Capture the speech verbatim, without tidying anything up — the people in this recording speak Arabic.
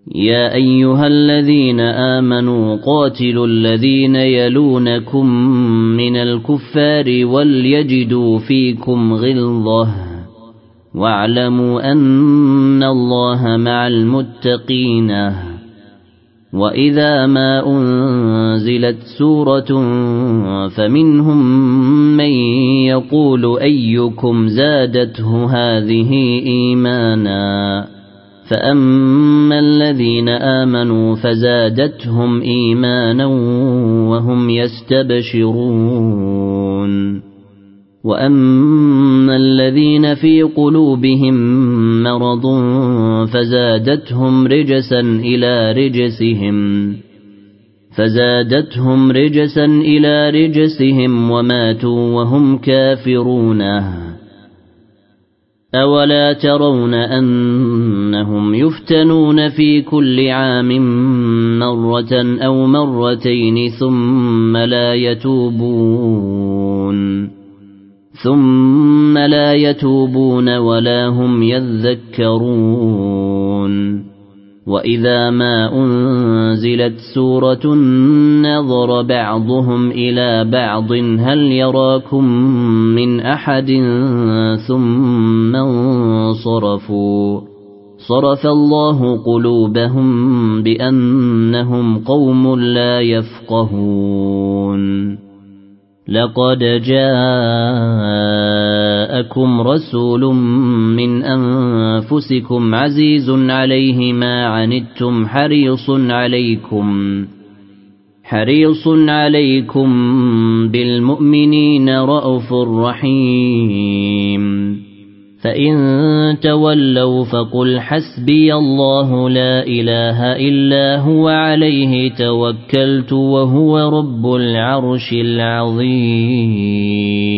يا أيها الذين آمنوا قاتلوا الذين يلونكم من الكفار وليجدوا فيكم غلظة واعلموا أن الله مع المتقين. وإذا ما أنزلت سورة فمنهم من يقول أيكم زادته هذه إيمانا فأما الذين آمنوا فزادتهم إيمانا وهم يستبشرون وأما الذين في قلوبهم مرض فزادتهم رجسا إلى رجسهم فزادتهم رجسا إلى رجسهم وماتوا وهم كافرون. أولا ترون أنهم يفتنون في كل عام مرة أو مرتين ثم لا يتوبون ثم لا يتوبون ولا هم يذكرون. وإذا ما أنزلت سورة نظر بعضهم إلى بعض هل يراكم من أحد ثم انصرفوا صرف الله قلوبهم بأنهم قوم لا يفقهون. لقد جاءكم رسول من أنفسكم عزيز عليه ما عنتم حريص عليكم حريص عليكم بالمؤمنين رءوف رحيم. فإن تولوا فقل حسبي الله لا إله إلا هو عليه توكلت وهو رب العرش العظيم.